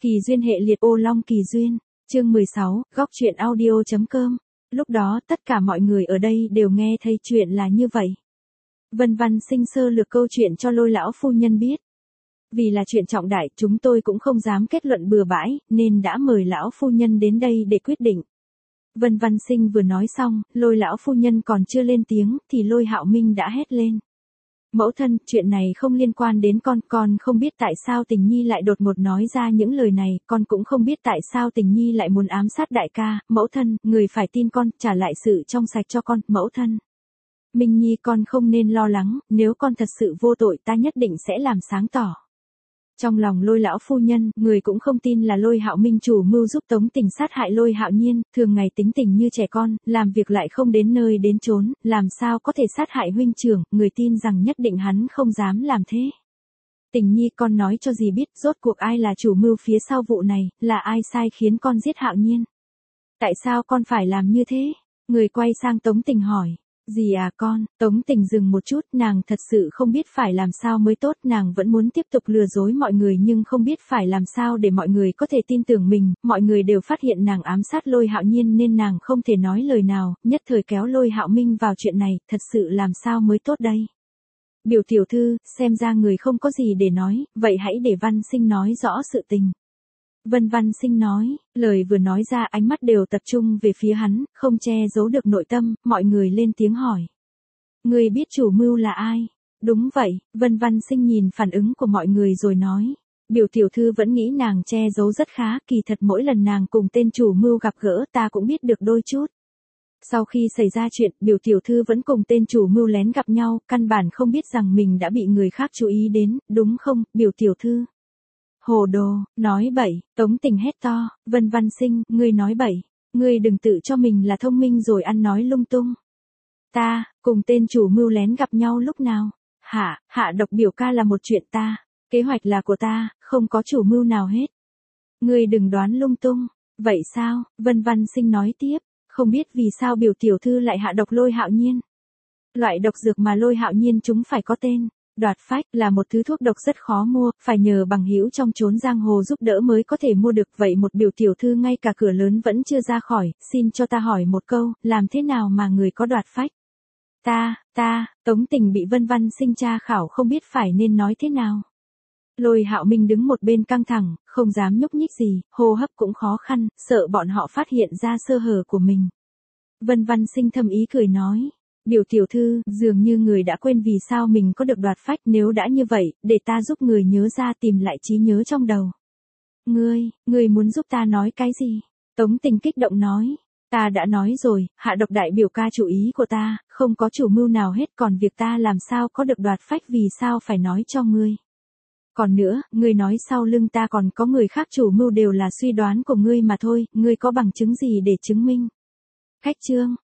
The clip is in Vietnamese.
Kỳ duyên hệ liệt ô long kỳ duyên, chương 16, góc truyện audio.com. Lúc đó tất cả mọi người ở đây đều nghe thấy chuyện là như vậy. Vân Văn Sinh sơ lược câu chuyện cho Lôi lão phu nhân biết. Vì là chuyện trọng đại, chúng tôi cũng không dám kết luận bừa bãi, nên đã mời lão phu nhân đến đây để quyết định. Vân Văn Sinh vừa nói xong, Lôi lão phu nhân còn chưa lên tiếng, thì Lôi Hạo Minh đã hét lên. Mẫu thân, chuyện này không liên quan đến con không biết tại sao Tình Nhi lại đột ngột nói ra những lời này, con cũng không biết tại sao Tình Nhi lại muốn ám sát đại ca, mẫu thân, người phải tin con, trả lại sự trong sạch cho con, mẫu thân. Minh Nhi con không nên lo lắng, nếu con thật sự vô tội ta nhất định sẽ làm sáng tỏ. Trong lòng Lôi lão phu nhân, người cũng không tin là Lôi Hạo Minh chủ mưu giúp Tống Tình sát hại Lôi Hạo Nhiên, thường ngày tính tình như trẻ con, làm việc lại không đến nơi đến chốn, làm sao có thể sát hại huynh trưởng, người tin rằng nhất định hắn không dám làm thế. Tình Nhi con nói cho dì biết, rốt cuộc ai là chủ mưu phía sau vụ này, là ai sai khiến con giết Hạo Nhiên. Tại sao con phải làm như thế? Người quay sang Tống Tình hỏi. Dì à con, Tống Tình dừng một chút, nàng thật sự không biết phải làm sao mới tốt, nàng vẫn muốn tiếp tục lừa dối mọi người nhưng không biết phải làm sao để mọi người có thể tin tưởng mình, mọi người đều phát hiện nàng ám sát Lôi Hạo Nhiên nên nàng không thể nói lời nào, nhất thời kéo Lôi Hạo Minh vào chuyện này, thật sự làm sao mới tốt đây. Biểu tiểu thư, xem ra người không có gì để nói, vậy hãy để Văn Sinh nói rõ sự tình. Vân Văn Sinh nói, lời vừa nói ra ánh mắt đều tập trung về phía hắn, không che giấu được nội tâm, mọi người lên tiếng hỏi. Người biết chủ mưu là ai? Đúng vậy, Vân Văn Sinh nhìn phản ứng của mọi người rồi nói. Biểu tiểu thư vẫn nghĩ nàng che giấu rất khá, kỳ thật mỗi lần nàng cùng tên chủ mưu gặp gỡ ta cũng biết được đôi chút. Sau khi xảy ra chuyện, biểu tiểu thư vẫn cùng tên chủ mưu lén gặp nhau, căn bản không biết rằng mình đã bị người khác chú ý đến, đúng không, biểu tiểu thư? Hồ đồ, nói bậy, Tống Tình hét to, Vân Văn Sinh, ngươi nói bậy, ngươi đừng tự cho mình là thông minh rồi ăn nói lung tung. Ta, cùng tên chủ mưu lén gặp nhau lúc nào? Hạ độc biểu ca là một chuyện ta, kế hoạch là của ta, không có chủ mưu nào hết. Ngươi đừng đoán lung tung, vậy sao? Vân Văn Sinh nói tiếp, không biết vì sao biểu tiểu thư lại hạ độc Lôi Hạo Nhiên. Loại độc dược mà Lôi Hạo Nhiên chúng phải có tên. Đoạt phách là một thứ thuốc độc rất khó mua, phải nhờ bằng hữu trong chốn giang hồ giúp đỡ mới có thể mua được, vậy một biểu tiểu thư ngay cả cửa lớn vẫn chưa ra khỏi, xin cho ta hỏi một câu, làm thế nào mà người có đoạt phách? Tống Tình bị Vân Văn Sinh tra khảo không biết phải nên nói thế nào. Lôi Hạo Minh đứng một bên căng thẳng, không dám nhúc nhích gì, hô hấp cũng khó khăn, sợ bọn họ phát hiện ra sơ hở của mình. Vân Văn Sinh thầm ý cười nói. Biểu tiểu thư, dường như người đã quên vì sao mình có được đoạt phách, nếu đã như vậy, để ta giúp người nhớ ra tìm lại trí nhớ trong đầu. Ngươi muốn giúp ta nói cái gì? Tống Tình kích động nói. Ta đã nói rồi, hạ độc đại biểu ca chủ ý của ta, không có chủ mưu nào hết, còn việc ta làm sao có được đoạt phách vì sao phải nói cho ngươi. Còn nữa, ngươi nói sau lưng ta còn có người khác chủ mưu đều là suy đoán của ngươi mà thôi, ngươi có bằng chứng gì để chứng minh? Khách trương,